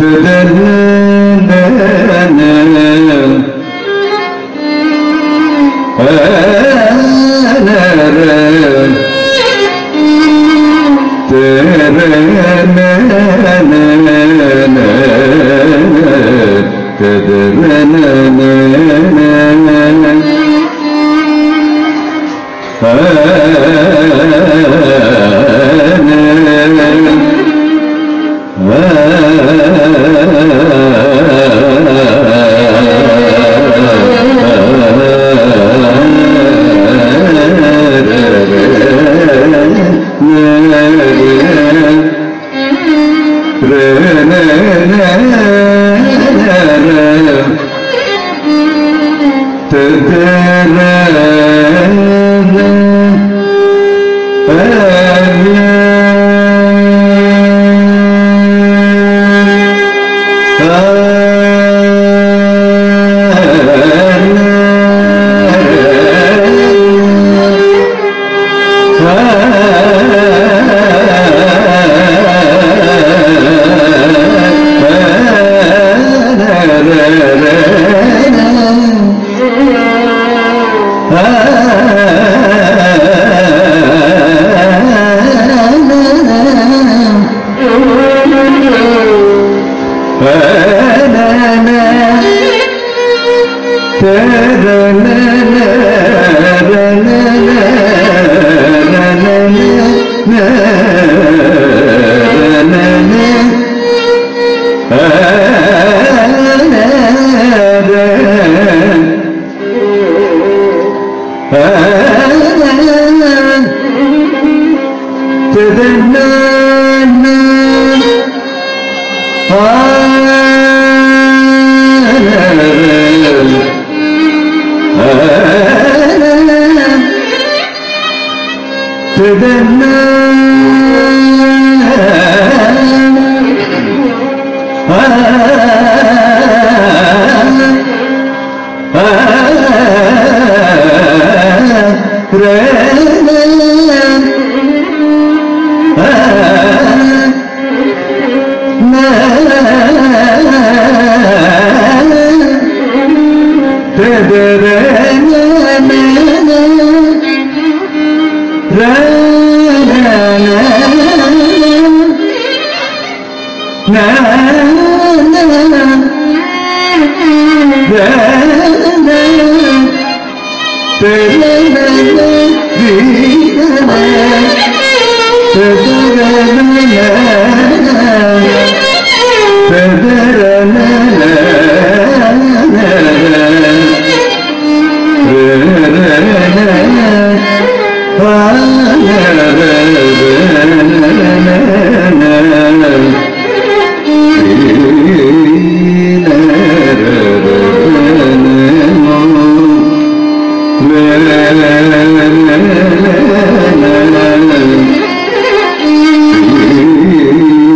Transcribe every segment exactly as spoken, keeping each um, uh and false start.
la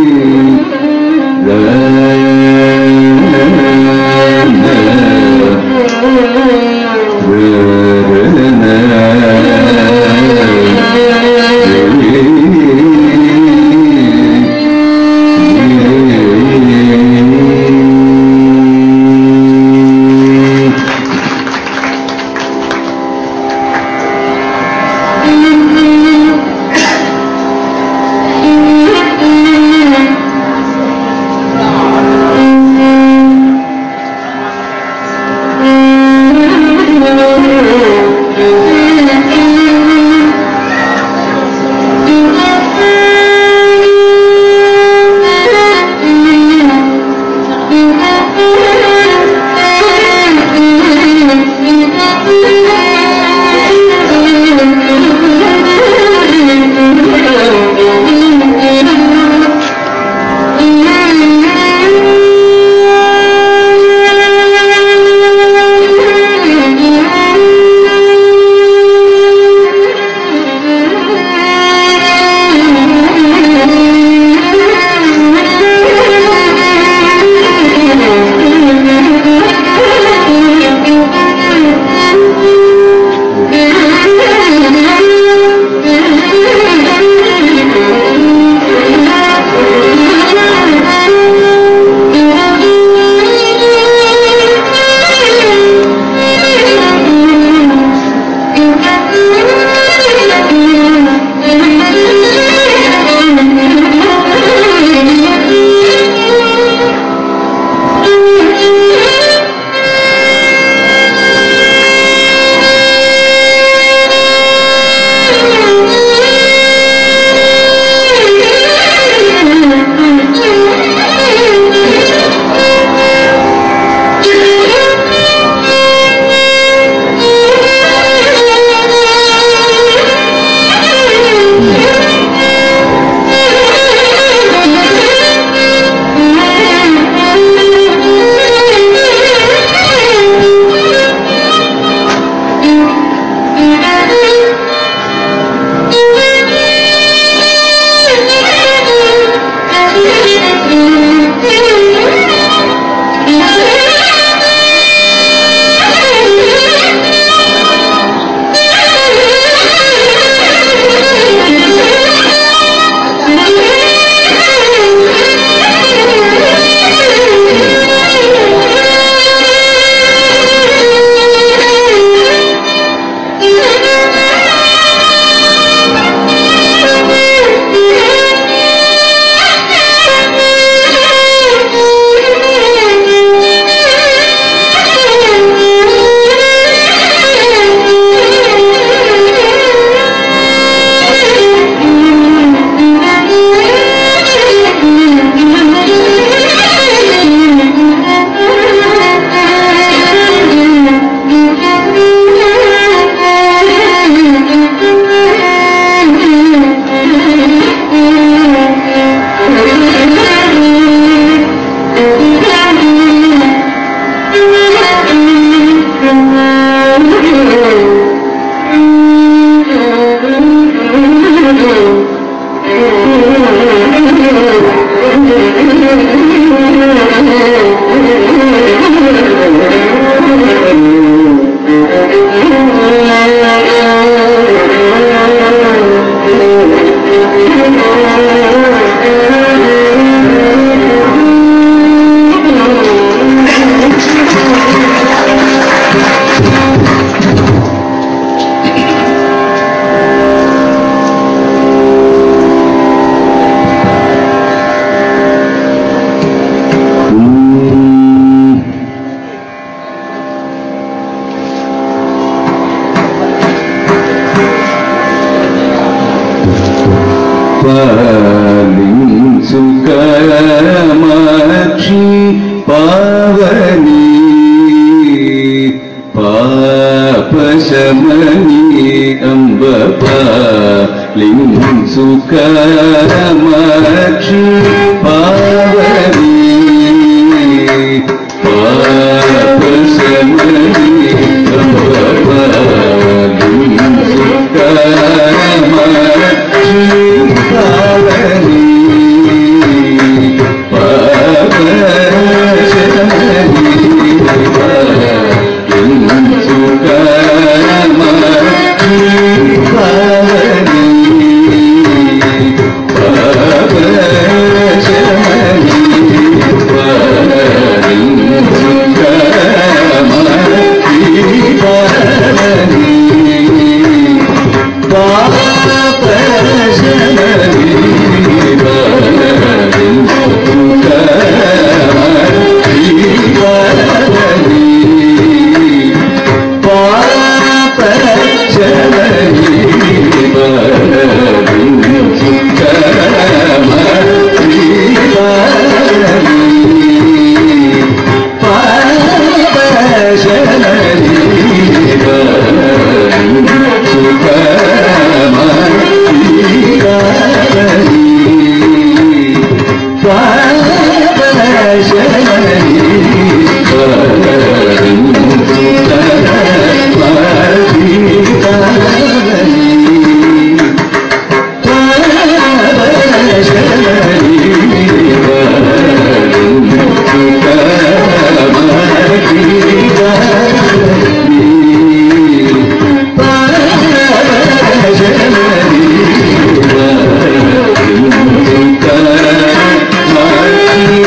పాలించు కామాక్షి పావని పాపశమని అంబ పాలించు కామాక్షి పావని పాపశమని అంబ పాలించు కామాక్షి పావని పాపశమని పాలించు కామాక్షి పావని పాపశమని పాలించు కామాక్షి పావని పాపశమని పాలించు కామాక్షి పావని పాపశమని పాలించు కామాక్షి పావని పాపశమని పాలించు కామాక్షి పావని పాపశమని పాలించు కామాక్షి పావని పాపశమని పాలించు కామాక్షి పావని పాపశమని పాలించు కామాక్షి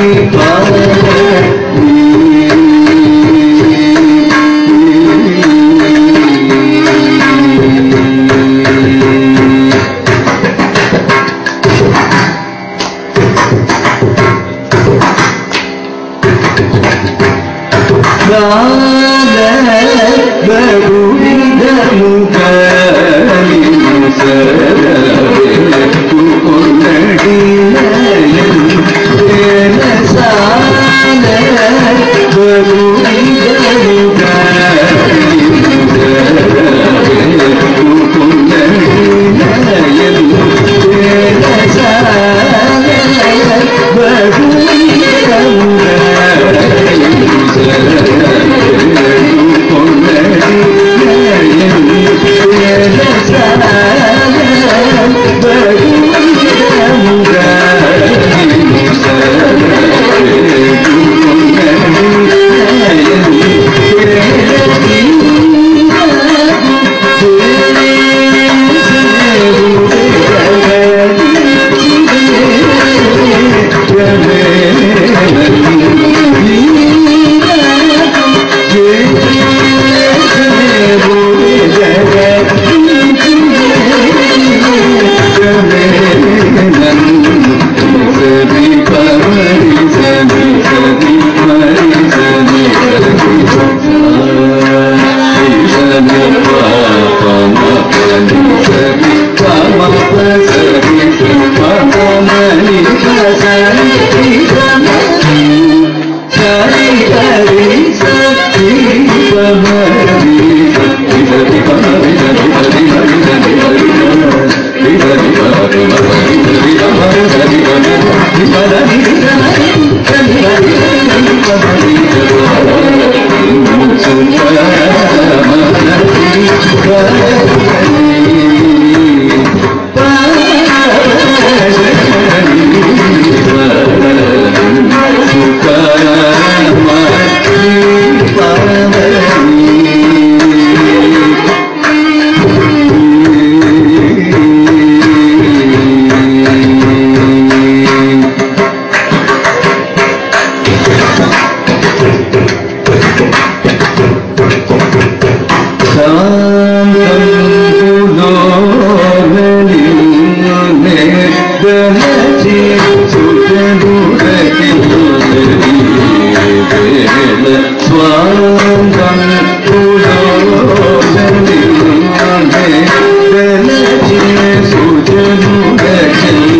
Swam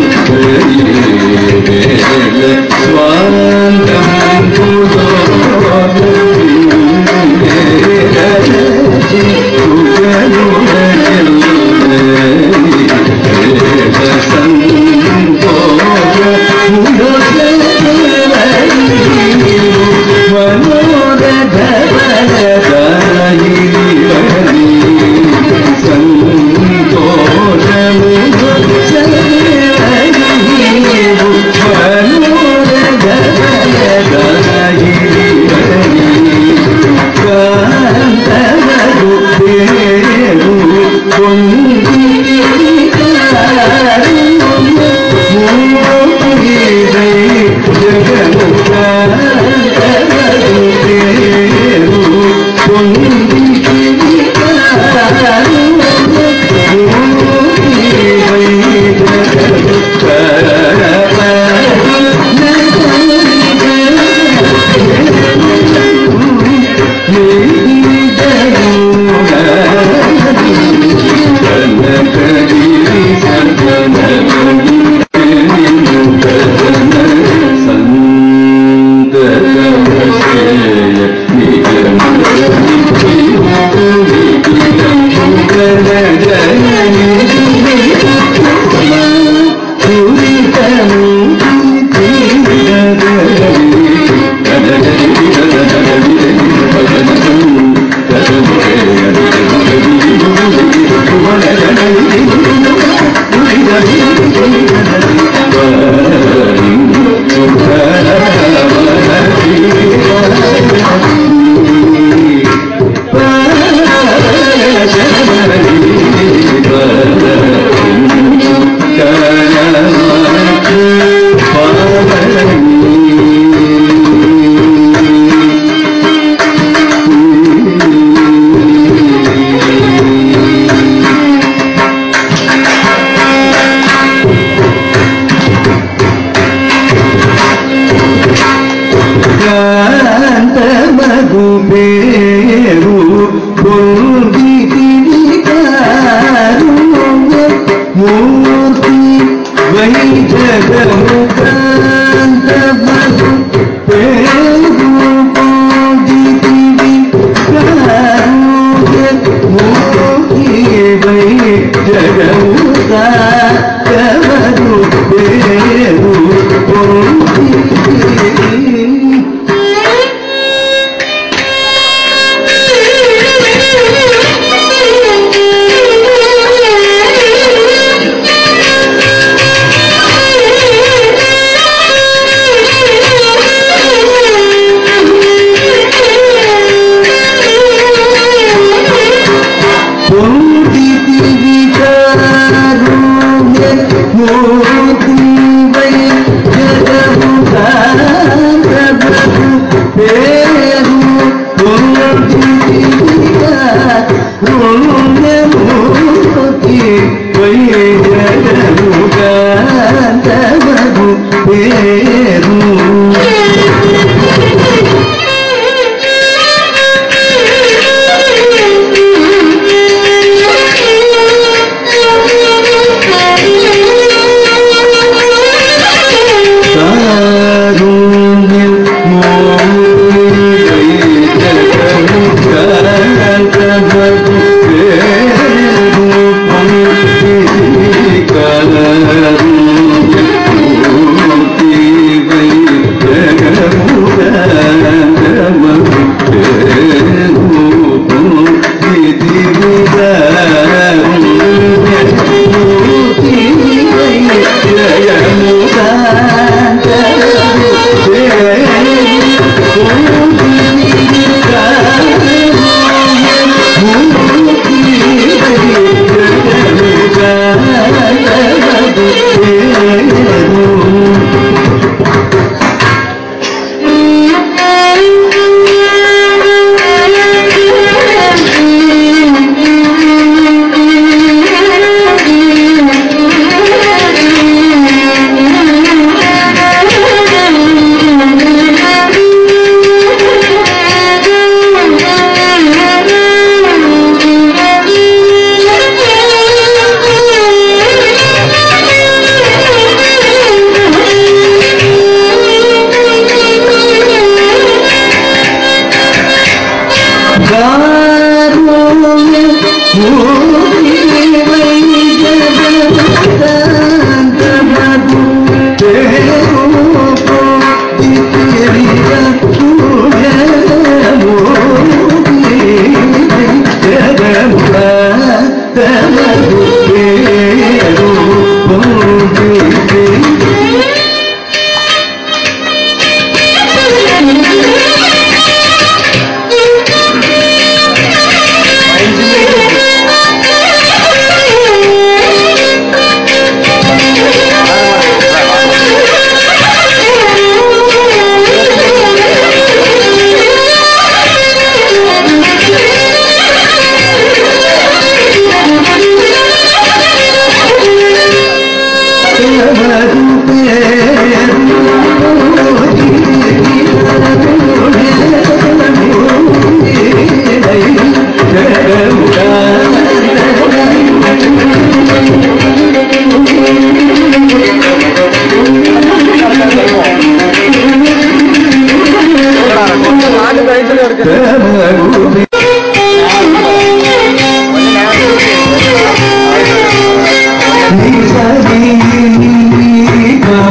Ni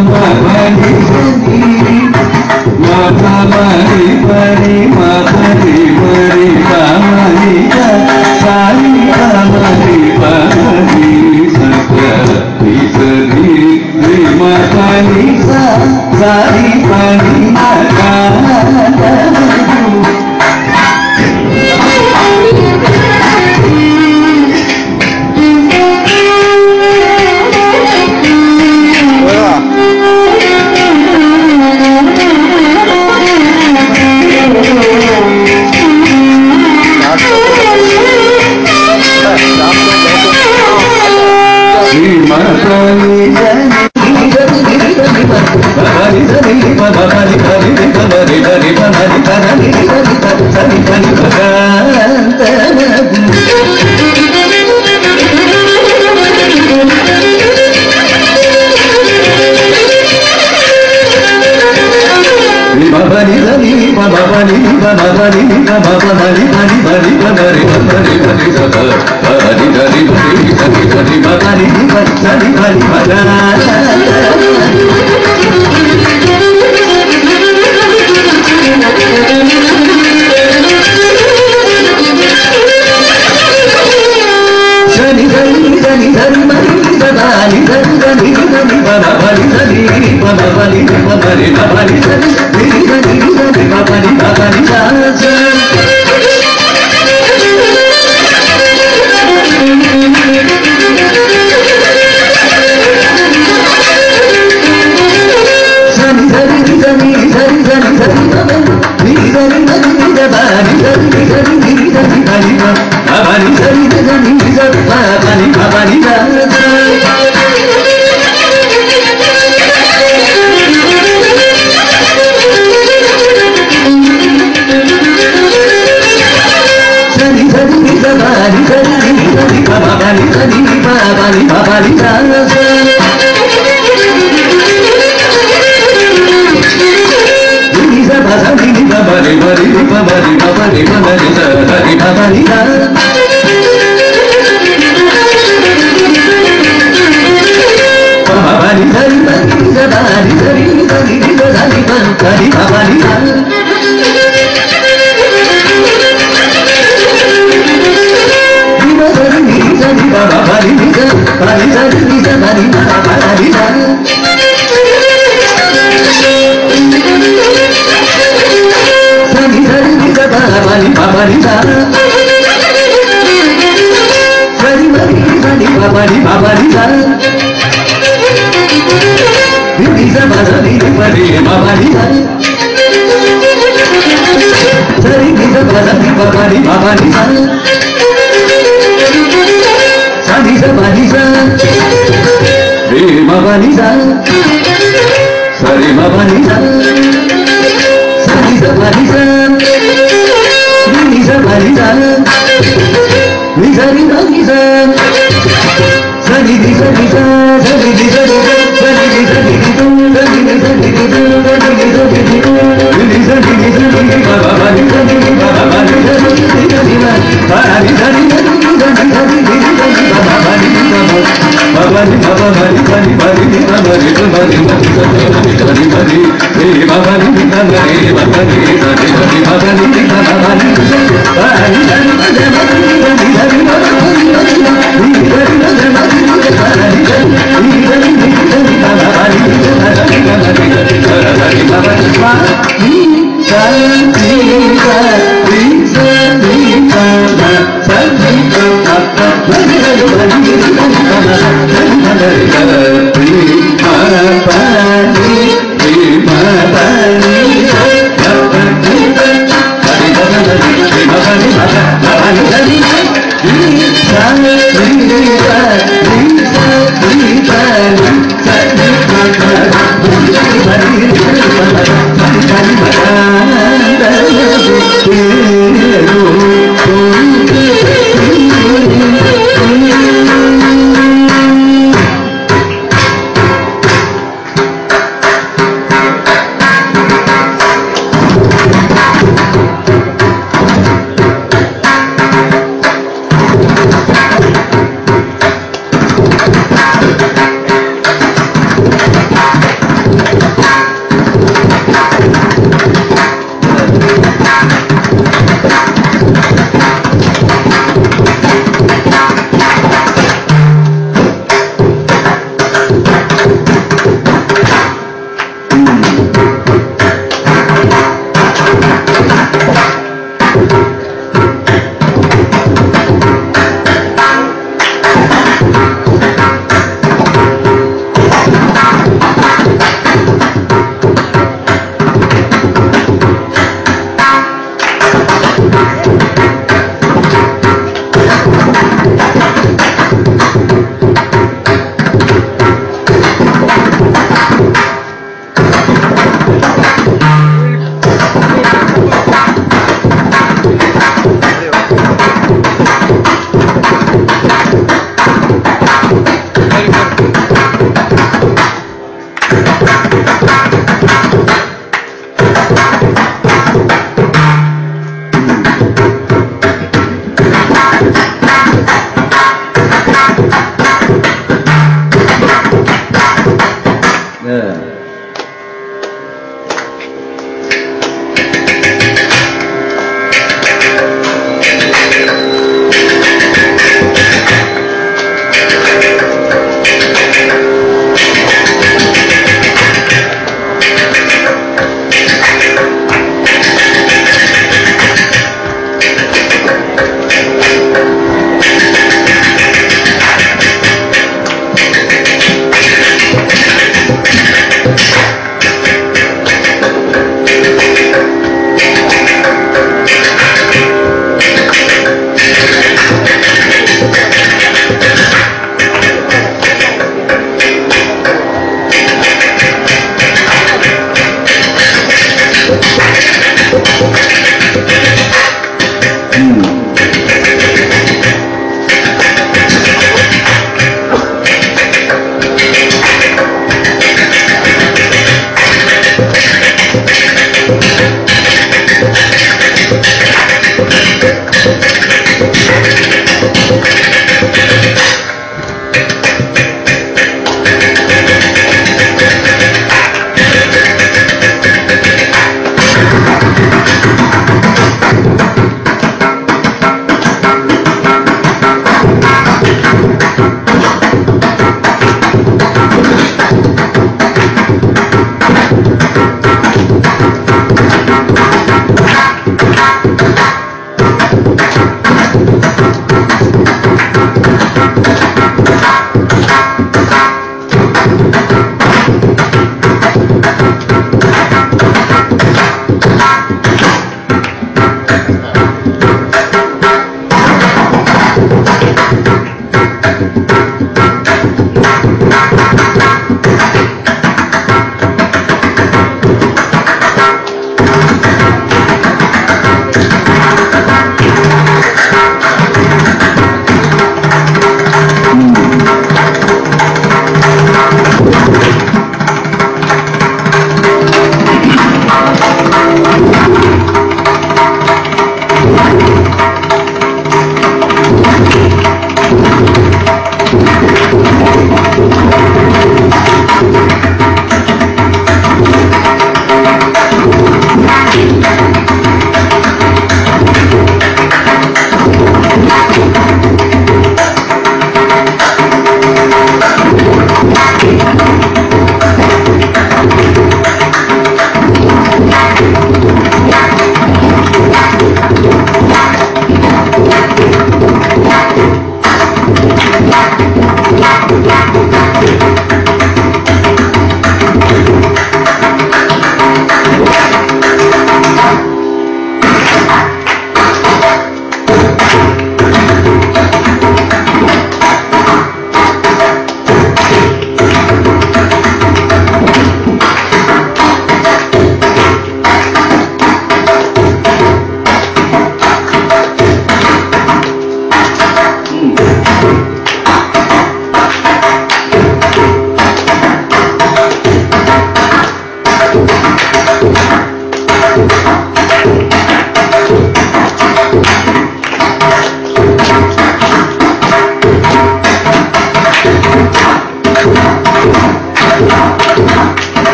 సారి పని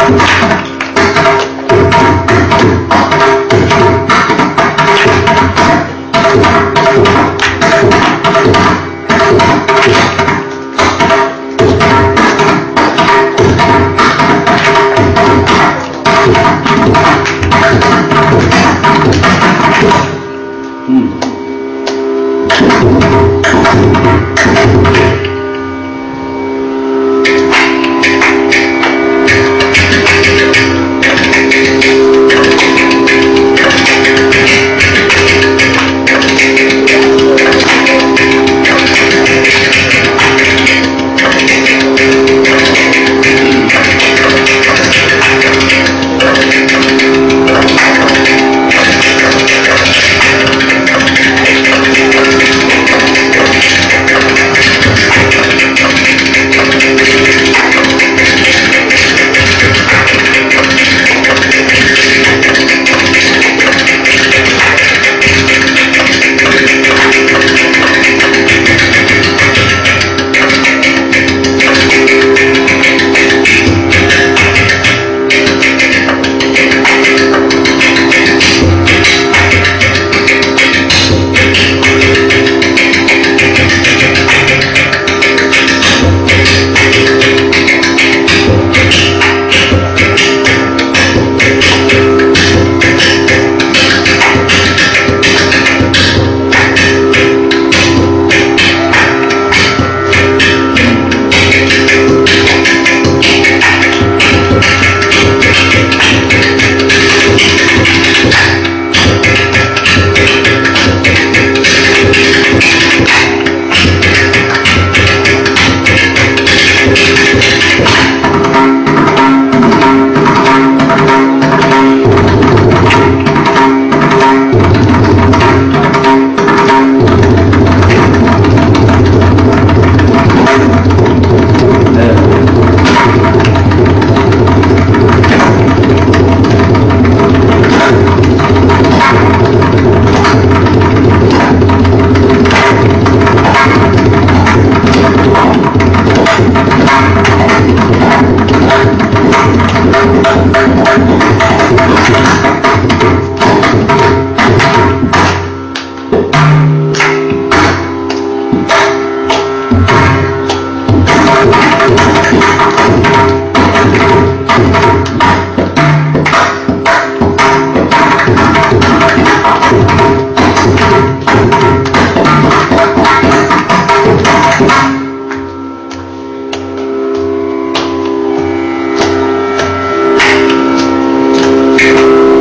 Thank you.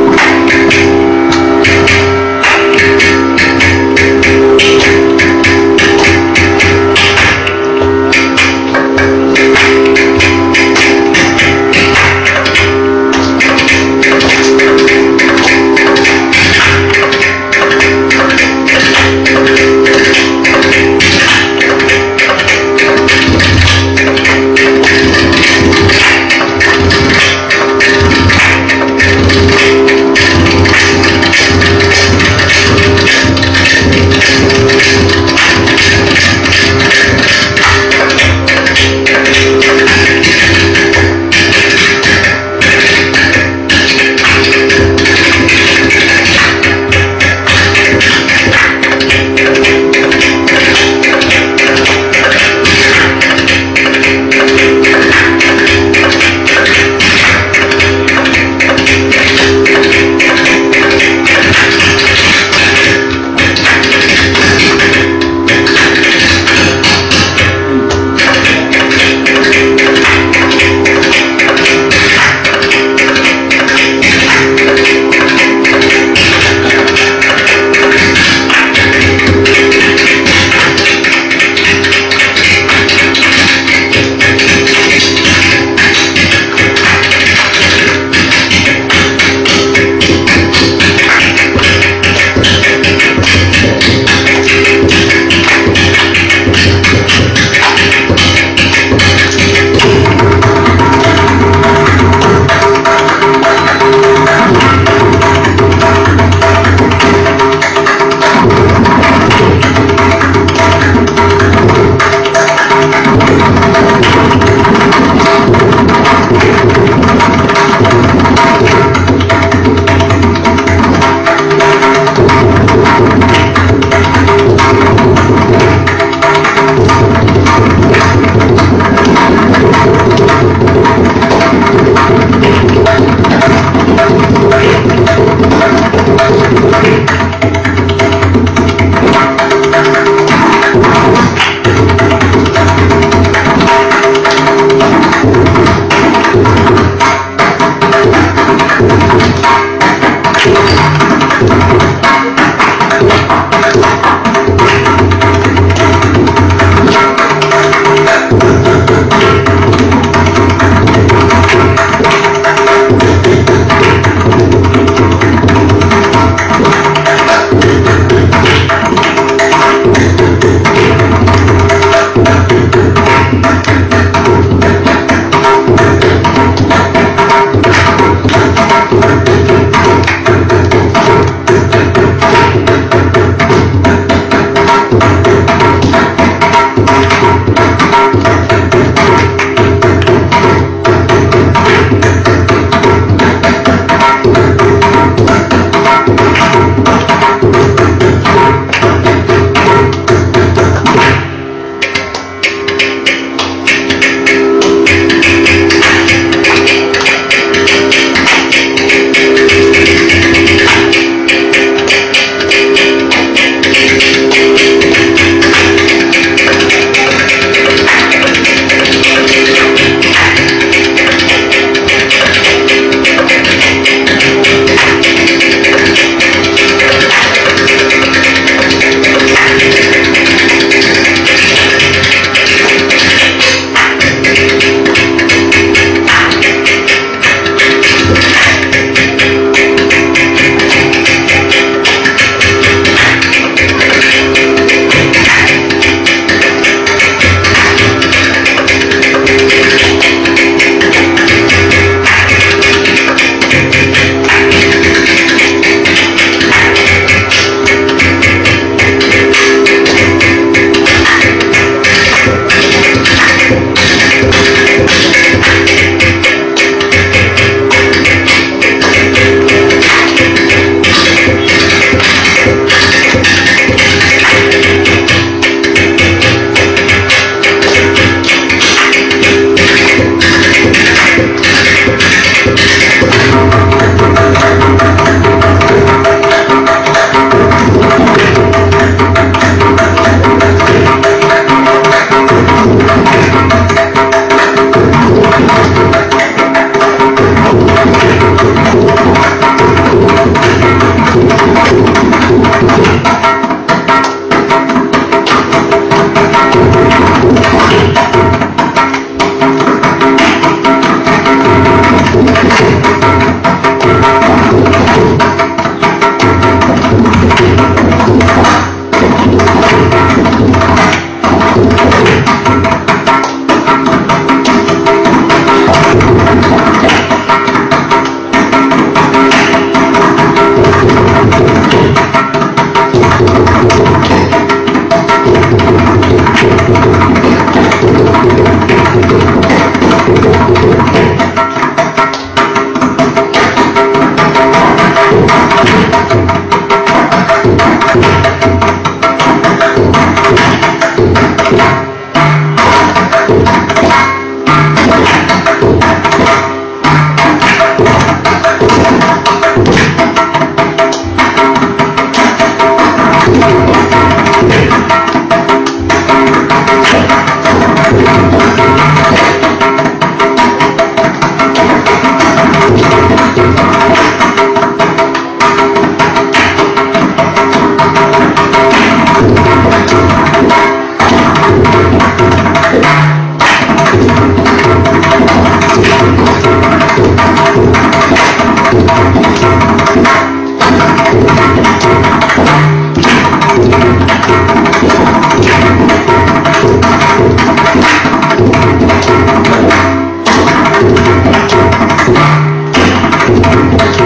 Thank you.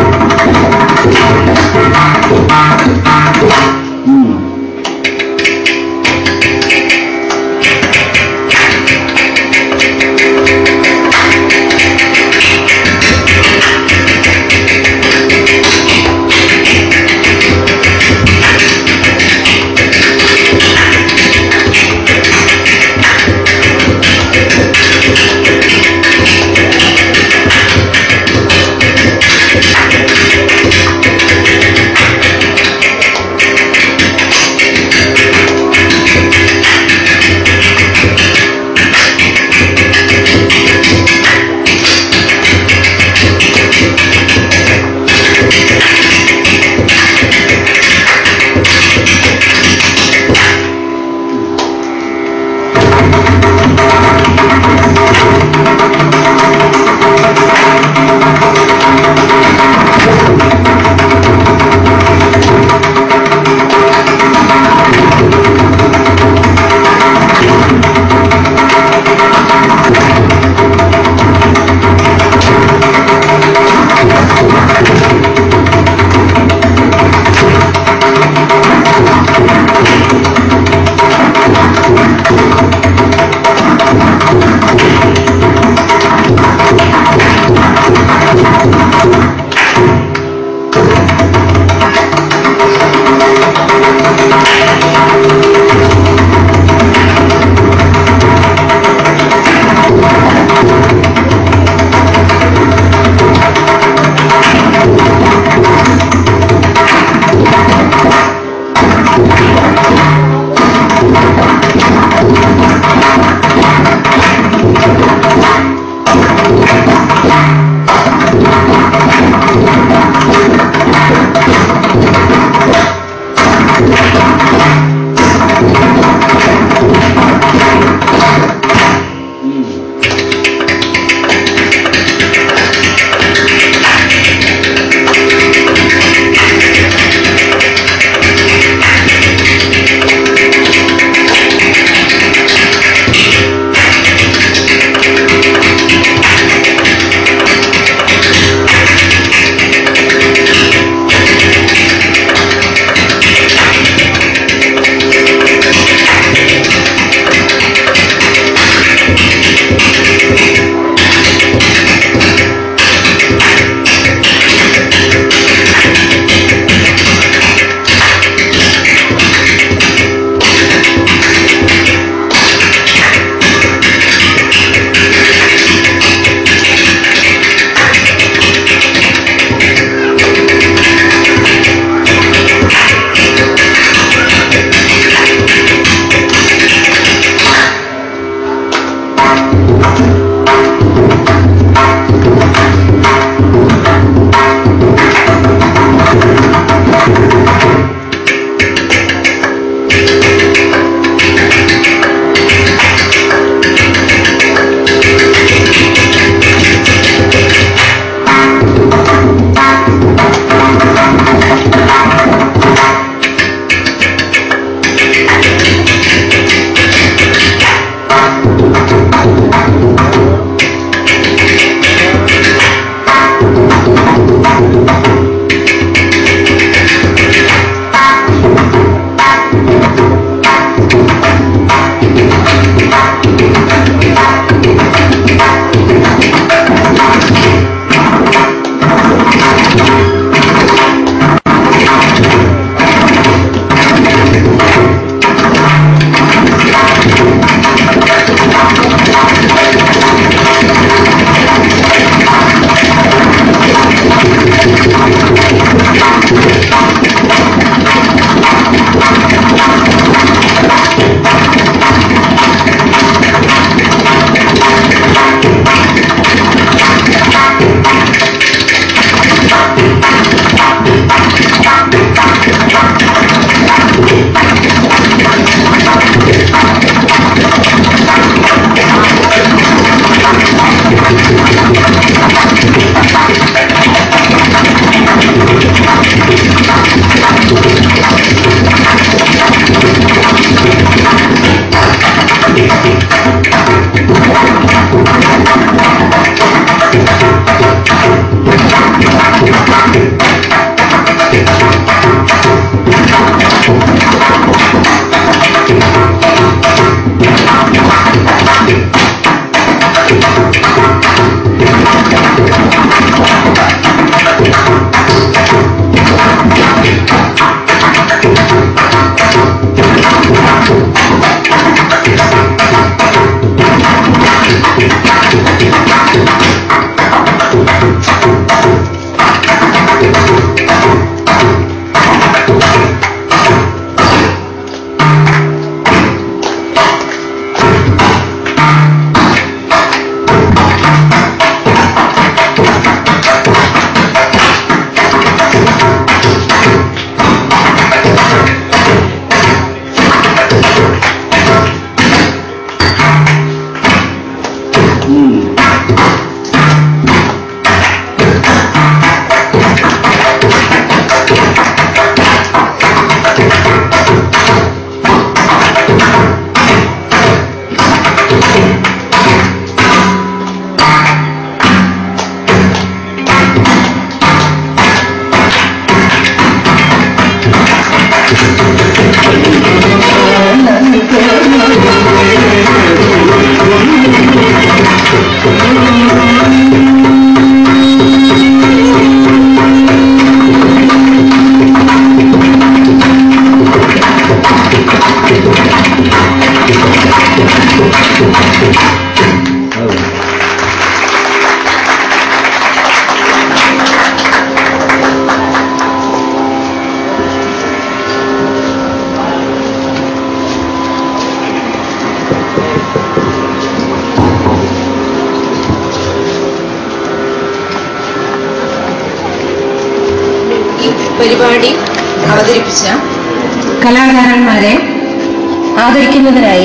പരിപാടി അവതരിപ്പിച്ച കലാകാരന്മാരെ ആദരിക്കുന്നതിനായി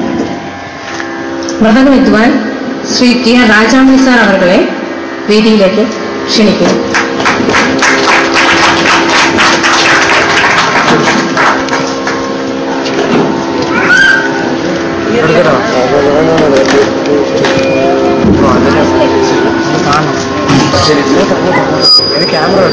മൃദംഗ വിദ്വാൻ ശ്രീ കെ രാജാമണി സാർ അവരുടെ വേദിയിലേക്ക് ക്ഷണിക്കുന്നു. ക്യാമറ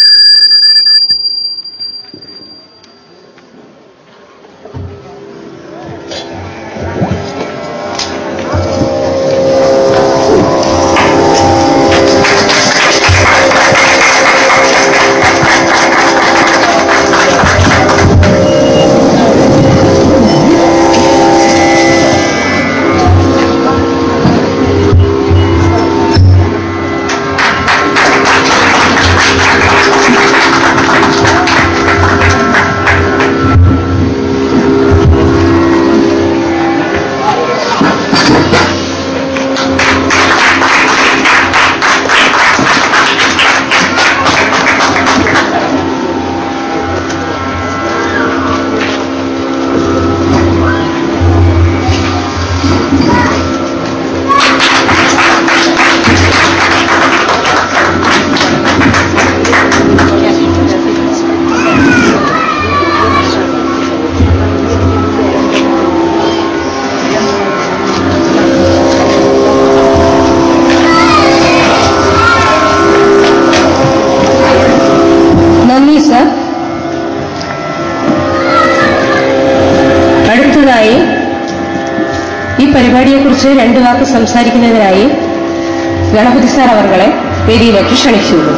അടുത്തതായി ഈ പരിപാടിയെക്കുറിച്ച് രണ്ടു വാക്ക് സംസാരിക്കുന്നതിനായി ഗണപതി സാർ അവരെ വേദിയിലേക്ക് ക്ഷണിച്ചുള്ളൂ.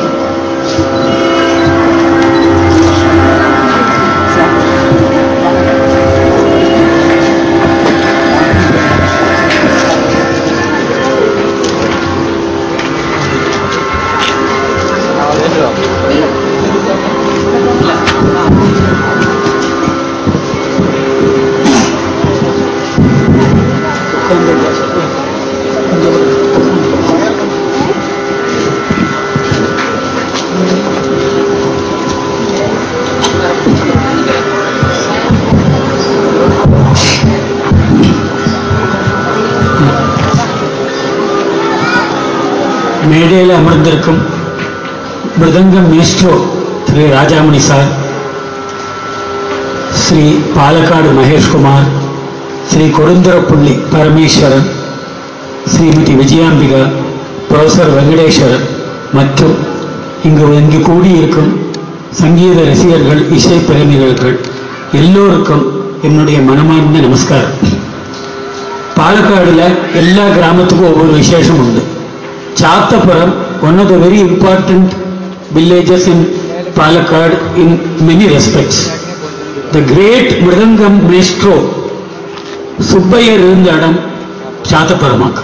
மேடையில் அமர்ந்திருக்கும் mridangam maestro Shri Rajamani sir, Shri Palakkad Maheshkumar, Shri Kodunthirapully Parameswaran, Shrimati Vijayambika, professor Venkateswaran மற்றும் இங்கு இங்கு கூடியிருக்கும் சங்கீத ரசிகர்கள், இசை பிரேமிகர்கள் எல்லோருக்கும் என்னுடைய மனமார்ந்த நமஸ்காரம். பாலக்காடுல எல்லா கிராமத்துக்கும் ஒவ்வொரு விசேஷம் உண்டு. Chathapuram, one of the very important villages in Palakkad in many respects. The great Mridangam maestro Subbayya இருந்த இடம் சாத்தபுரமாக்கு.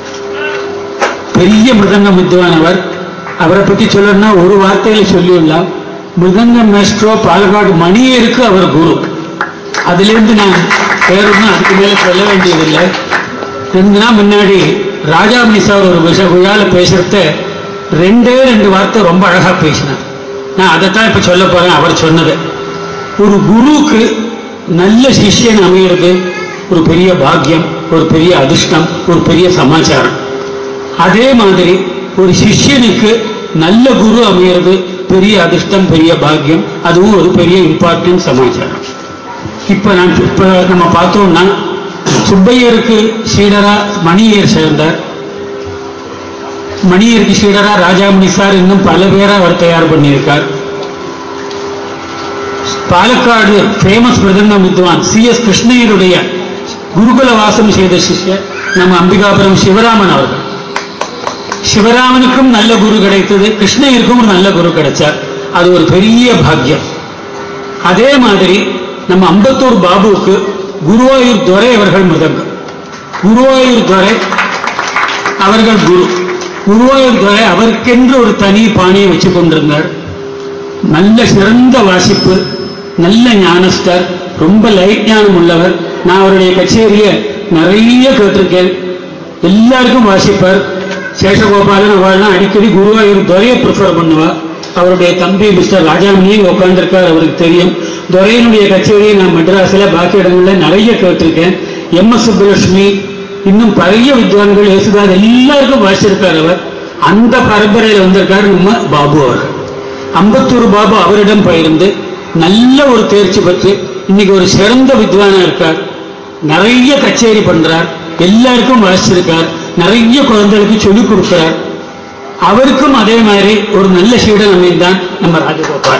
பெரிய மிருதங்கம் வித்வானவர். அவரை பற்றி சொல்லணும்னா ஒரு வார்த்தையில் சொல்லிடலாம். மிருதங்கம் மேஸ்ட்ரோ பாலக்காடு மணியருக்கு அவர் குரு. அதிலிருந்து நான் வேறொன்னும் அதுக்கு மேலே சொல்ல வேண்டியதில்லை. ரெண்டு நாள் முன்னாடி ராஜாமணி சார் ஒரு விஷ விழால பேசுறத ரெண்டே ரெண்டு வார்த்தை ரொம்ப அழகா பேசினார். நான் அதைத்தான் இப்ப சொல்ல போறேன். அவர் சொன்னது, ஒரு குருவுக்கு நல்ல சிஷ்யன் அமைகிறது ஒரு பெரிய பாக்கியம், ஒரு பெரிய அதிர்ஷ்டம், ஒரு பெரிய சமாச்சாரம். அதே மாதிரி ஒரு சிஷ்யனுக்கு நல்ல குரு அமைகிறது பெரிய அதிர்ஷ்டம், பெரிய பாக்கியம், அதுவும் ஒரு பெரிய இம்பார்ட்டன்ட் சமாச்சாரம். இப்ப நான் இப்ப நம்ம பார்த்தோம்னா சுப்பையருக்கு சீடரா மணியர் சேர்ந்தார். மணியருக்கு சீடரா ராஜாமணி சார் இன்னும் பல பேரை அவர் தயார் பண்ணியிருக்கார். பாலக்காடு ஃபேமஸ் மிருதங்கம் வித்வான் சி எஸ் கிருஷ்ணய்யருடைய குருகுல வாசம் செய்த சிஷ்யர் நம்ம அம்பிகாபுரம் சிவராமன் அவர்கள். சிவராமனுக்கும் நல்ல குரு கிடைத்தது, கிருஷ்ணய்யருக்கும் ஒரு நல்ல குரு கிடைச்சார். அது ஒரு பெரிய பாக்கியம். அதே மாதிரி நம்ம அம்பத்தூர் பாபுவுக்கு குருவாயூர் துரை அவர்கள் மிருதங்கம். குருவாயூர் துரை அவர்கள் குரு. குருவாயூர் துரை அவருக்கென்று ஒரு தனி பாணியை வச்சு கொண்டிருந்தார். நல்ல சிறந்த வாசிப்பு, நல்ல ஞானஸ்தர், ரொம்ப லைட் ஞானம் உள்ளவர். நான் அவருடைய கச்சேரியை நிறைய கேட்டிருக்கேன். எல்லாருக்கும் வாசிப்பார். சேஷகோபாலன் அவள்லாம் அடிக்கடி குருவாயூர் துரையை ப்ரிஃபர் பண்ணுவார். அவருடைய தம்பி மிஸ்டர் ராஜாமணியும் உட்கார்ந்திருக்கார், அவருக்கு தெரியும். துரையினுடைய கச்சேரியை நான் மெட்ராஸில் பாக்கி இடங்களில் நிறைய கேட்டிருக்கேன். எம் எஸ் சுப்புலட்சுமி, இன்னும் பழைய வித்வான்கள், யேசுதாஸ் எல்லாருக்கும் வாசிச்சிருக்கார் அவர். அந்த பரம்பரையில் வந்திருக்காரு நம்ம பாபு அவர்கள். அம்பத்தூர் பாபு அவரிடம் பயிர்ந்து நல்ல ஒரு தேர்ச்சி பெற்று இன்னைக்கு ஒரு சிறந்த வித்வானா இருக்கார். நிறைய கச்சேரி பண்றார், எல்லாருக்கும் வாசிச்சிருக்கார், நிறைய குழந்தைகளுக்கு சொல்லிக் கொடுக்கிறார். அவருக்கும் அதே மாதிரி ஒரு நல்ல சீடன் அமைந்தான் நம்ம ராஜகோபால்.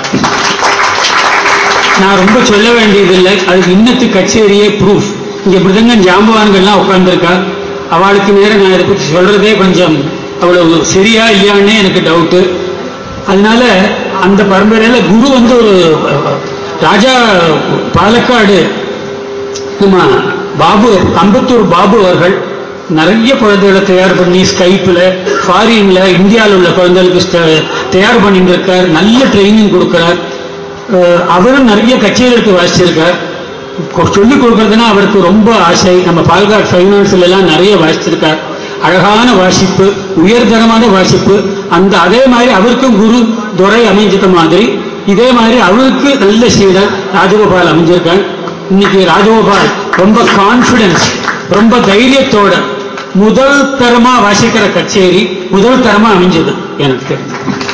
நான் ரொம்ப சொல்ல வேண்டியதில்லை, அதுக்கு இன்னத்து கச்சேரியே ப்ரூஃப். இங்க மிருதங்க ஜாம்பவான்கள்லாம் உட்கார்ந்துருக்கா, அவளுக்கு நேரம் நான் இதை பற்றி சொல்றதே கொஞ்சம் அவ்வளவு சரியா இல்லையான்னே எனக்கு டவுட்டு. அதனால அந்த பரம்பரையில குரு வந்து ஒரு ராஜா பாலக்காடு நம்ம பாபு அம்பத்தூர் பாபு அவர்கள் நிறைய குழந்தைகளை தயார் பண்ணி ஸ்கைப்பில் ஃபாரின்ல இந்தியாவில் உள்ள குழந்தைகளுக்கு தயார் பண்ணிட்டு இருக்கார். நல்ல ட்ரைனிங் கொடுக்கிறார். அவரும் நிறைய கச்சேரிகளுக்கு வாசிச்சிருக்கார். சொல்லிக் கொடுக்கறதுன்னா அவருக்கு ரொம்ப ஆசை. நம்ம பால்காட் ஃபைனான்ஸ்ல எல்லாம் நிறைய வாசிச்சிருக்கார். அழகான வாசிப்பு, உயர்தரமான வாசிப்பு. அந்த அதே மாதிரி அவருக்கும் குரு துரை அமைஞ்சிட்ட மாதிரி இதே மாதிரி அவருக்கு நல்ல சீடர் ராஜகோபால் அமைஞ்சிருக்கார். இன்னைக்கு ராஜகோபால் ரொம்ப கான்பிடன்ஸ், ரொம்ப தைரியத்தோட முதல் தரமா வாசிக்கிற கச்சேரி முதல் தரமா அமைஞ்சது எனக்கு தெரிஞ்சு.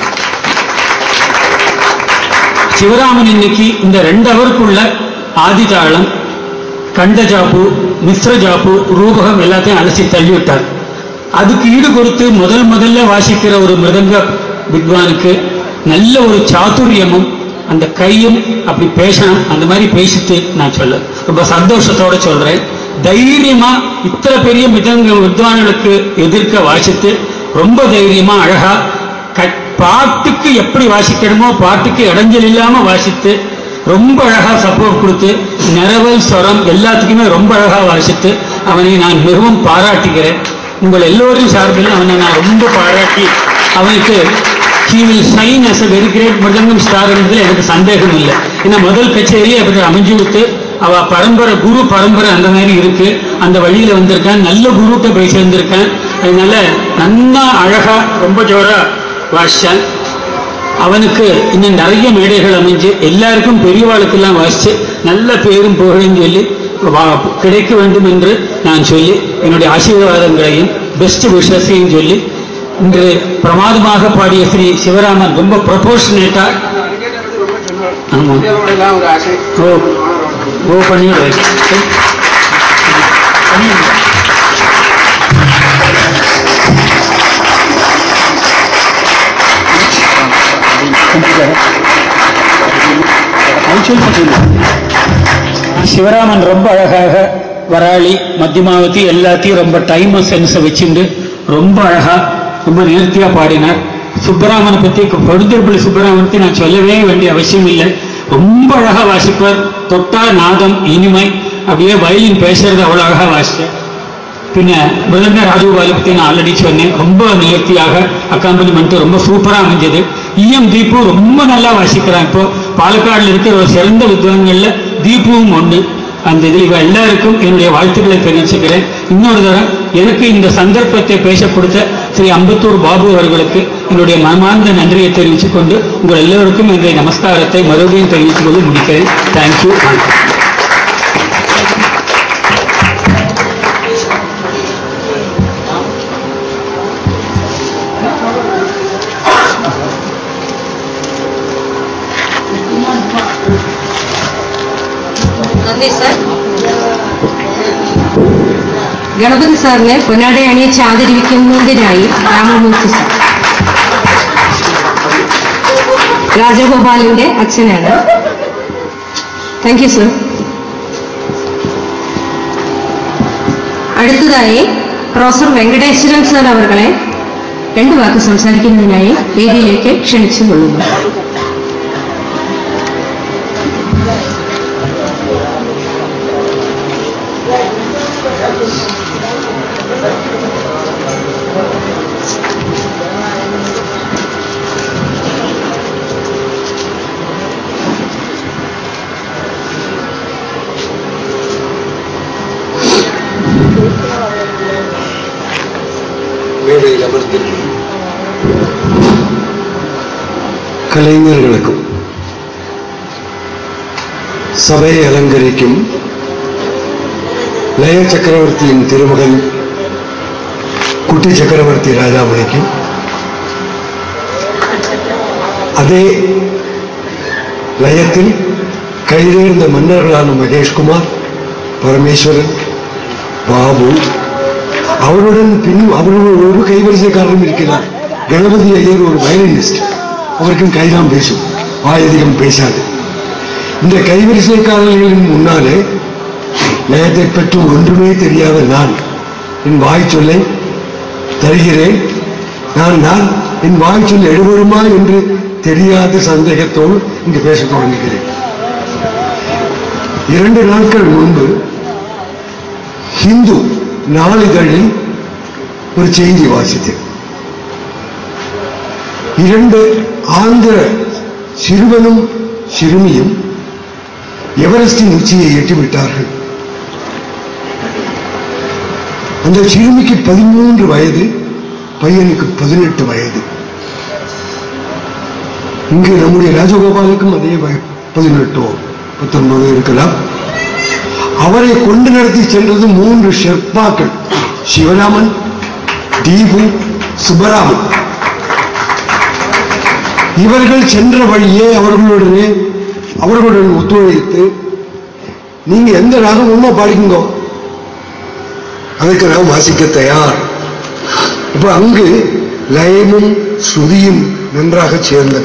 சிவராமன் இன்னைக்கு இந்த ரெண்டு அவருக்குள்ள ஆதிதாளம், கண்டஜாப்பு, மிஸ்ர ஜாப்பு, ரூபகம் எல்லாத்தையும் அலசி தள்ளிவிட்டார். அதுக்கு ஈடு கொடுத்து முதல் முதல்ல வாசிக்கிற ஒரு மிருதங்க வித்வானுக்கு நல்ல ஒரு சாதுரியமும் அந்த கையும் அப்படி பேசணும். அந்த மாதிரி பேசிட்டு நான் சொல்ல ரொம்ப சந்தோஷத்தோட சொல்றேன். தைரியமா இத்தனை பெரிய மிருதங்க வித்வான்களுக்கு எதிர்க்க வாசித்து ரொம்ப தைரியமா அழகா பாட்டுக்கு எப்படி வாசிக்கணுமோ பாட்டுக்கு இடைஞ்சல் இல்லாம வாசித்து ரொம்ப அழகா சப்போர்ட் கொடுத்து நிறவல் ஸ்வரம் எல்லாத்துக்குமே ரொம்ப அழகா வாசித்து அவனை நான் மிகவும் பாராட்டுகிறேன். உங்கள் எல்லோரையும் சார்பில் அவனை நான் ரொம்ப பாராட்டி அவனுக்கு he will shine as a very great mridangam star என்பதில் எனக்கு சந்தேகம் இல்லை. ஏன்னா முதல் கச்சேரியை அப்படி அமைஞ்சு கொடுத்து அவ பரம்பரை குரு பரம்பரை அந்த மாதிரி இருக்கு. அந்த வழியில வந்திருக்கான், நல்ல குருட்ட போய் சேர்ந்திருக்கான். அதனால நன்னா அழகா ரொம்ப ஜோரா வாசிச்சான். அவனுக்கு இன்னும் நிறைய மேடைகள் அமைஞ்சு எல்லாருக்கும் பெரியவாளுக்கெல்லாம் வாசிச்சு நல்ல பேரும் புகழும் சொல்லி கிடைக்க வேண்டும் என்று நான் சொல்லி என்னுடைய ஆசீர்வாதங்களையும் பெஸ்ட் விஷஸையும் சொல்லி இன்று பிரமாதமாக பாடிய ஸ்ரீ சிவராமன் ரொம்ப ப்ரொபோர்ஷனேட்டா ஆமா ஓ ஓ பண்ணிவிடுறேன். சிவராமன் ரொம்ப அழகாக வராளி மத்தியமாவதி எல்லாத்தையும் ரொம்ப டைம் சென்ஸை வச்சுட்டு ரொம்ப அழகா ரொம்ப நேர்த்தியா பாடினார். சுப்பராமனை பத்தி படுத்திருப்பள்ளி சுப்பராமனை பத்தி நான் சொல்லவே வேண்டிய அவசியம் இல்லை. ரொம்ப அழகா வாசிப்பார். தொட்டா நாதம் இனிமை, அப்படியே வயலின் பேசுறது அவ்வளவு அழகா வாசிச்சார். பின்ன மிருதங்க ராஜகோபாலை பத்தி நான் ஆல்ரெடி சொன்னேன். ரொம்ப நேர்த்தியாக அக்காம்பனிமெண்ட் ரொம்ப சூப்பரா அமைஞ்சது. இஎம் தீபு ரொம்ப நல்லா வாசிக்கிறான். இப்போ பாலக்காடுல இருக்கிற ஒரு சிறந்த வித்வான்கள்ல தீபுவும் ஒண்ணு. அந்த இதில் இவ எல்லாருக்கும் என்னுடைய வாழ்த்துக்களை தெரிவிச்சுக்கிறேன். இன்னொரு தரம் எனக்கு இந்த சந்தர்ப்பத்தை பேச கொடுத்த ஸ்ரீ அம்பத்தூர் பாபு அவர்களுக்கு என்னுடைய மனமார்ந்த நன்றியை தெரிவித்துக் கொண்டு உங்கள் எல்லோருக்கும் என்னுடைய நமஸ்காரத்தை மறுபடியும் தெரிவித்துக் கொண்டு முடிக்கிறேன். தேங்க்யூ. നന്ദി സാർ. ഗണപതി സാറിനെ പൊന്നാട അണിയിച്ച് ആദരിക്കുന്നതിനായി രാമമൂർത്തി സാർ രാജഗോപാലിന്റെ അച്ഛനാണ്. Thank you sir. അടുത്തതായി പ്രൊഫസർ വെങ്കടേശ്വരൻ സാർ അവർകളെ രണ്ടു വാക്ക് സംസാരിക്കുന്നതിനായി വേദിയിലേക്ക് ക്ഷണിച്ചു കൊള്ളുന്നു. കലൈஞர்களுக்கும் സഭയെ അലങ്കരിക്കും ലയ ചക്രവർത്തിயின் திருமகன் குட்டி சக்கரவர்த்தி ராஜாமணிக்கும் அதே லயத்தில் கைதேர்ந்த மன்னர்களான மகேஷ்குமார், பரமேஸ்வரன், பாபு, அவருடன் பின்னும் அவருடன் ஒரு கைவரிசைக்காரரும் இருக்கிறார். கணபதி ஐயர் ஒரு வயலினிஸ்ட், அவருக்கும் கைதான் பேசும், வாயதிகம் பேசாது. இந்த கைவரிசைக்காரர்களின் முன்னாலே லயத்தை பற்றி ஒன்றுமே தெரியாத நான் என் வாய் சொல்லை தருகிறேன். நான் நான் என் வாய் சொல் எடுபடுமா என்று தெரியாத சந்தேகத்தோடு இங்கு பேசத் தொடங்குகிறேன். இரண்டு நாட்கள் முன்பு ஹிந்து நாளிதழில் ஒரு செய்தி வாசித்தேன். இரண்டு ஆந்திர சிறுவனும் சிறுமியும் எவரெஸ்டின் உச்சியை எட்டிவிட்டார்கள். அந்த சிறுமிக்கு பதிமூன்று வயது, பையனுக்கு பதினெட்டு வயது. இங்கு நம்முடைய ராஜகோபாலுக்கும் அதே பதினெட்டோ பத்தொன்பது இருக்கலாம். அவரை கொண்டு நடத்தி சென்றது மூன்று ஷெர்பாக்கள், சிவராமன், தீபு, சுப்பராமன். இவர்கள் சென்ற வழியே அவர்களுடனே அவர்களுடன் ஒத்துழைத்து நீங்க எந்த ராகம் உண்மை பாடிக்குங்கோ, அதற்கு நாம் வாசிக்க தயார். இப்ப அங்கு லயமும் ஸ்ருதியும் நன்றாக சேர்ந்தன.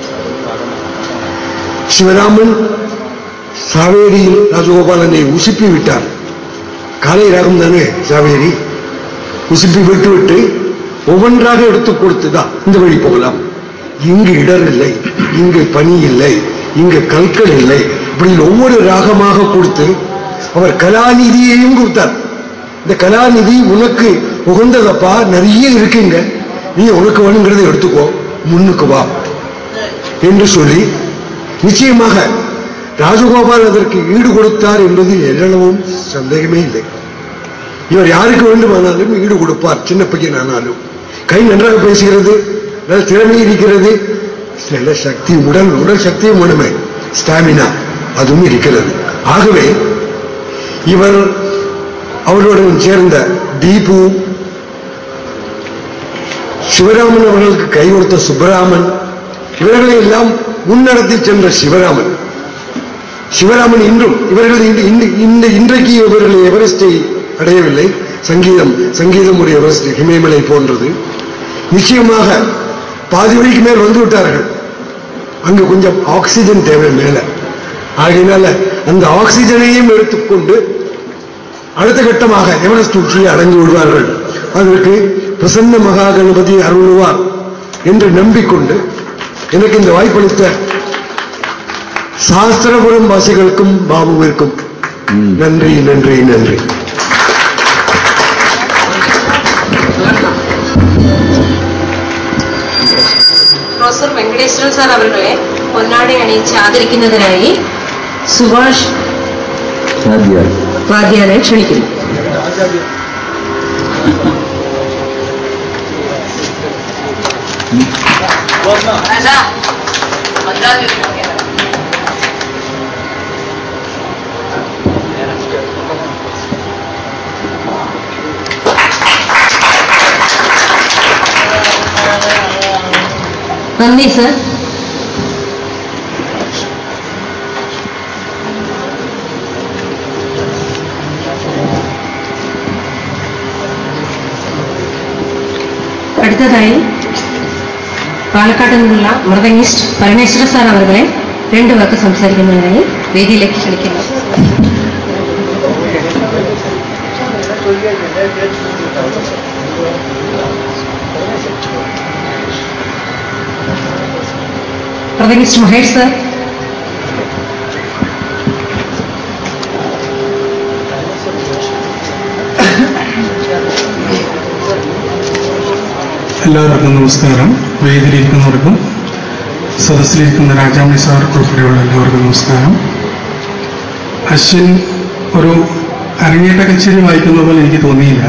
சிவராமன் சாவேரியில் ராஜகோபாலனை உசுப்பி விட்டார். காலை ராகம் தானே சாவேரி, உசுப்பி விட்டு விட்டு ஒவ்வொன்றாக எடுத்துக் கொடுத்துதான் இந்த வழி போகலாம். இங்கு இடர் இல்லை, இங்கு பனி இல்லை, இங்கு கற்கள் இல்லை, இப்படி ஒவ்வொரு ராகமாக கொடுத்து அவர் கலாநிதியையும் கொடுத்தார். இந்த கலாநிதி உனக்கு உகந்ததப்பா, நிறைய இருக்குங்க, நீ உனக்கு வேணுங்கிறத எடுத்துக்கோ, முன்னுக்கு வா என்று சொல்லி நிச்சயமாக ராஜகோபால் அதற்கு ஈடு கொடுத்தார் என்பதில் எல்லளவும் சந்தேகமே இல்லை. இவர் யாருக்கு வேண்டுமானாலும் ஈடு கொடுப்பார், சின்ன பையன் ஆனாலும். கை நன்றாக பேசுகிறது, நல்ல திறமை இருக்கிறது, நல்ல சக்தி, உடல் உடல் சக்தியும் ஒண்ணுமே, ஸ்டாமினா அதுவும் இருக்கிறது. ஆகவே இவர் அவர்களுடன் சேர்ந்த தீபு, சிவராமன் அவர்களுக்கு கை கொடுத்த சுப்பராமன், இவர்களை எல்லாம் முன்னடத்தி சென்ற சிவராமன் சிவராமன் இன்றும் இவர்கள் இந்த இன்றைக்கு இவர்கள் எவரெஸ்டை அடையவில்லை. சங்கீதம் சங்கீதம் ஒரு எவரெஸ்ட், இமயமலை போன்றது. நிச்சயமாக பாதி வழிக்கு மேல் வந்து விட்டார்கள். அங்கு கொஞ்சம் ஆக்சிஜன் தேவை மேல, ஆகையினால அந்த ஆக்சிஜனையும் எடுத்துக்கொண்டு அடுத்த கட்டமாக எவரெஸ்ட் உச்சியை அடைந்து விடுவார்கள். அதற்கு பிரசன்ன மகா கணபதி அருள்வார் என்று நம்பிக்கொண்டு எனக்கு இந்த வாய்ப்பளித்த சாஸ்திரபுரம் வாசிகளுக்கும் பாபுவிற்கும் நன்றி நன்றி நன்றி. പ്രൊഫസർ വെങ്കടേശ്വരൻ സാർ അവരുടെ പൊന്നാടി അണിയിച്ച് ആദരിക്കുന്നതിനായി സുഭാഷ് വാദ്യാരെ ക്ഷണിക്കുന്നു. നന്ദി സർ. അടുത്തതായി പാലക്കാട് നിന്നുള്ള മൃദംഗിസ്റ്റ് പരമേശ്വര സാർ അവരെ രണ്ടു വാക്ക് സംസാരിക്കുന്നതിനായി വേദിയിലേക്ക് ക്ഷണിക്കുന്നു. മൃദംഗിസ്റ്റ് മഹേഷ് സാർ. എല്ലാവർക്കും നമസ്കാരം. വേദിയിലിരിക്കുന്നവർക്കും സദസ്സിലിരിക്കുന്ന രാജാമണി സാർ ഉൾപ്പെടെയുള്ള എല്ലാവർക്കും നമസ്കാരം. അശ്വിൻ ഒരു അരങ്ങേറ്റ കച്ചേരി വായിക്കുന്ന പോലെ എനിക്ക് തോന്നിയില്ല.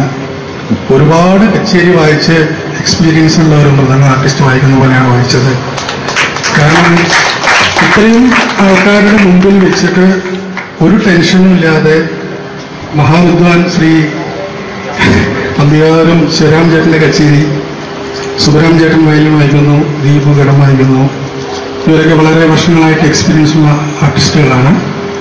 ഒരുപാട് കച്ചേരി വായിച്ച് എക്സ്പീരിയൻസ് ഉള്ള ഒരു മൃദംഗ ആർട്ടിസ്റ്റ് വായിക്കുന്ന പോലെയാണ് വായിച്ചത്. കാരണം ഇത്രയും ആൾക്കാരുടെ മുമ്പിൽ വെച്ചിട്ട് ഒരു ടെൻഷനും ഇല്ലാതെ മഹാവിദ്വാൻ ശ്രീ അമ്പിയാരും ശിവരാം ചേട്ടൻ്റെ കച്ചേരി, സുബ്രഹ്മ ചേട്ടൻ വയലിൻ വായിക്കുന്നു, ദീപു ഘടം വായിക്കുന്നു. ഇവരൊക്കെ വളരെ വർഷങ്ങളായിട്ട് എക്സ്പീരിയൻസ് ഉള്ള ആർട്ടിസ്റ്റുകളാണ്.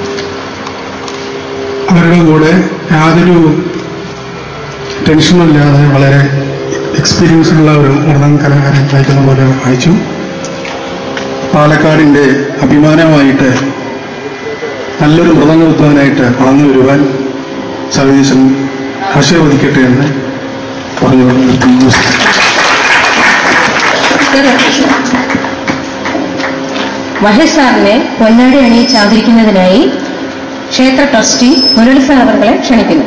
അവരുടെ കൂടെ യാതൊരു ടെൻഷനുമില്ലാതെ വളരെ എക്സ്പീരിയൻസ് ഉള്ള ഒരു മൃദംഗ കലാകാരൻ വായിക്കുന്ന പോലെ വായിച്ചു. പാലക്കാടിൻ്റെ അഭിമാനമായിട്ട് നല്ലൊരു മൃദംഗ വിദ്വാനായിട്ട് വളർന്നു വരുവാൻ സർവീസൻ ആശീർവദിക്കട്ടെ എന്ന് പറഞ്ഞുകൊണ്ട് നിർത്തുന്നു. മഹേഷ് സാറിനെ പൊന്നാടി അണിയിച്ച് ആദരിക്കുന്നതിനായി ക്ഷേത്ര ട്രസ്റ്റി മുരളി സാർ അവരെ ക്ഷണിക്കുന്നു.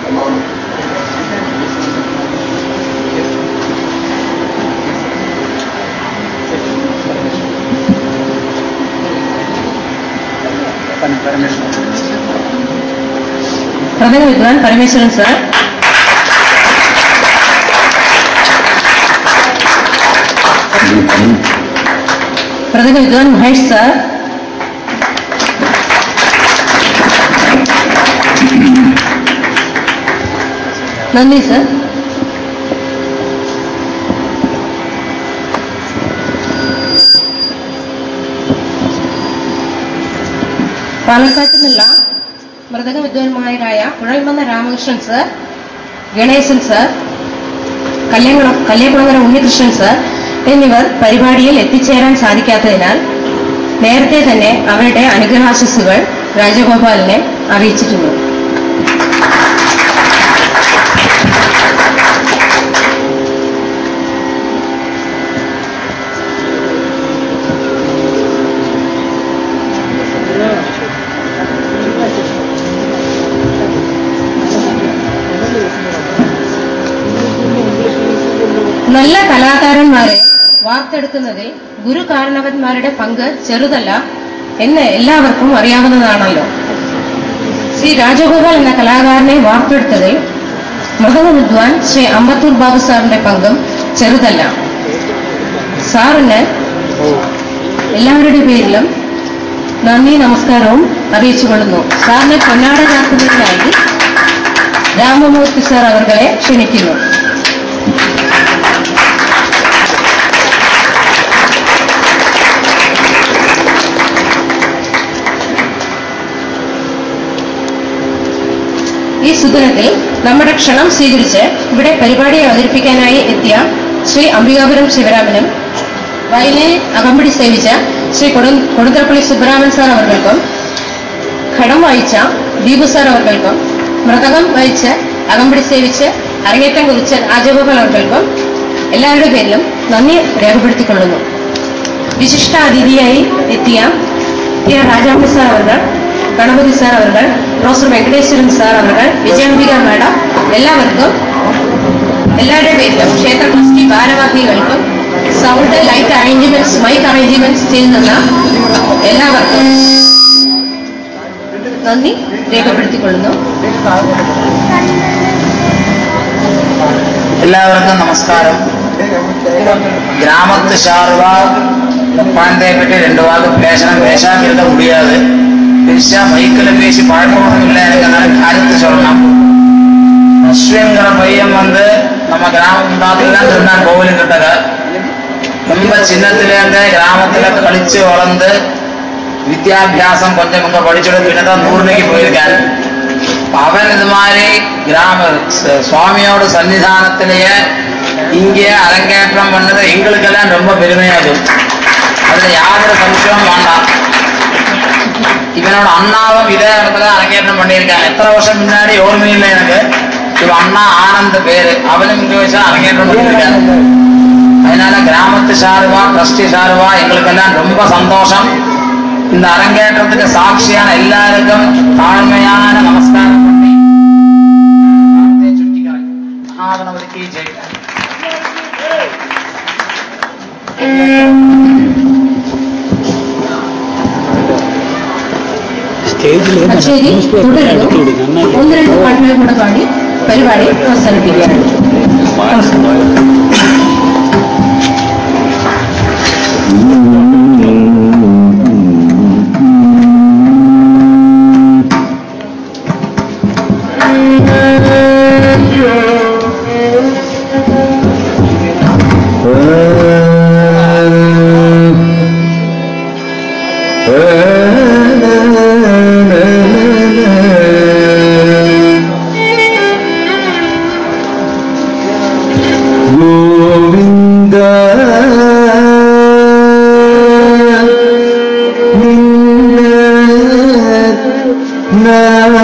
പ്രഥമ വിദ്വാൻ പരമേശ്വരൻ സാർ, പ്രഥമ വിദ്വാൻ മഹേഷ് സാർ, നന്ദി സർ. പാലക്കാട്ട് നിന്നുള്ള മൃദംഗ വിദ്വാൻമാരായ കുഴൽമന്ന രാമകൃഷ്ണൻ സർ, ഗണേശൻ സർ, കല്യാണം കല്യാക്കുളങ്ങര ഉണ്ണികൃഷ്ണൻ സർ എന്നിവർ പരിപാടിയിൽ എത്തിച്ചേരാൻ സാധിക്കാത്തതിനാൽ നേരത്തെ തന്നെ അവരുടെ അനുഗ്രഹാശസ്സുകൾ രാജഗോപാലിനെ അറിയിച്ചിട്ടുണ്ട്. നല്ല കലാകാരന്മാരെ വാർത്തെടുക്കുന്നതിൽ ഗുരു കാരണവന്മാരുടെ പങ്ക് ചെറുതല്ല എന്ന് എല്ലാവർക്കും അറിയാവുന്നതാണല്ലോ. ശ്രീ രാജഗോപാൽ എന്ന കലാകാരനെ വാർത്തെടുത്തതിൽ മൃദംഗ വിദ്വാൻ ശ്രീ അമ്പത്തൂർ ബാബു സാറിന്റെ പങ്കും ചെറുതല്ല. സാറിന് എല്ലാവരുടെ പേരിലും നന്ദി നമസ്കാരവും അറിയിച്ചുകൊള്ളുന്നു. സാറിനെ പൊന്നാട ചാർത്തുന്നതിനായി രാമമൂർത്തി സാർ അവരെ ക്ഷണിക്കുന്നു. ഈ സുദിനത്തിൽ നമ്മുടെ ക്ഷണം സ്വീകരിച്ച് ഇവിടെ പരിപാടിയെ അവതരിപ്പിക്കാനായി എത്തിയ ശ്രീ അംബികാപുരം ശിവരാമനും വയലിനെ അകമ്പടി സേവിച്ച ശ്രീ കൊടുന്തരപ്പള്ളി സുബ്രഹ്മണ്യൻ സാർ അവർക്കും ഘടം വായിച്ച ദീപു സാർ അവർക്കും മൃദംഗം വായിച്ച് അകമ്പടി സേവിച്ച് അരങ്ങേറ്റം കുറിച്ച രാജഗോപാൽ അവർക്കും എല്ലാവരുടെ പേരിലും നന്ദി രേഖപ്പെടുത്തിക്കൊള്ളുന്നു. വിശിഷ്ട അതിഥിയായി എത്തിയ ടി ആർ രാജാമണി സാർ അവർ, ഗണപതി സാർ അവർ, പ്രൊഫസർ വെങ്കടേശ്വരൻ സാർ അവർ, വിജയാംബിക മാഡം എല്ലാവർക്കും എല്ലാവരുടെ പേരിലും ക്ഷേത്ര ട്രസ്റ്റി ഭാരവാഹികൾക്കും sound light arrangements mike arrangements ചെയ്യുന്ന എല്ലാവർക്കും നന്ദി രേഖപ്പെടുത്തിക്കൊള്ളുന്നു. എല്ലാവർക്കും നമസ്കാരം. கிராமத்து சார்பா குழந்தையை பற்றி ரெண்டு வாரம் பேசணும், பேசாம இருக்க முடியாது. பெருசா மைக்கில் பேசி பழக்கமும் இல்லை, எனக்கு அதனால கருத்து சொல்லணும். அஸ்வின்கிற பையன் வந்து நம்ம கிராமம் பார்த்துதான் இருந்தான் கோவில் கிட்டக. ரொம்ப சின்னத்திலேருந்தே கிராமத்துல கழிச்சு வளர்ந்து வித்யாபியாசம் கொஞ்சம் இங்க படிச்சுட்டு பின்னதான் நூறுனைக்கு போயிருக்காரு. அவன் இது மாதிரி கிராம சுவாமியோட சன்னிதானத்திலேயே இங்கே அரங்கேற்றம் பண்ணது எங்களுக்கெல்லாம் ரொம்ப பெருமையாகும். அதுல யாதொரு சம்சயமும் வேண்டாம். இவனோட அண்ணாவும் இதே இடத்துல அரங்கேற்றம் பண்ணியிருக்காங்க. எத்தனை வருஷம் முன்னாடி ஓர்மையில் எனக்கு இவன் அண்ணா ஆனந்த பேரு, அவனும் இங்க வச்சா அரங்கேற்றம் பண்ணியிருக்காங்க. அதனால கிராமத்து சார்பா ட்ரஸ்டி சார்பா எங்களுக்கெல்லாம் ரொம்ப சந்தோஷம். இந்த அரங்கேற்றத்துக்கு சாட்சியான எல்லாருக்கும் தாழ்மையான நமஸ்காரம் பண்ணி சுட்டிக்கிறேன். மகாகணபதிக்கு ஜெய். കച്ചേരി തുടരുന്നു. ഒന്ന് രണ്ട് പാട്ടുകൾ കൂടെ പാടി പരിപാടി അവസാനിപ്പിക്കുകയാണ്. നമസ്കാരം.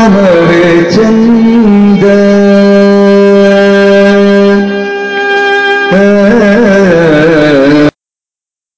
தானவே சென்ன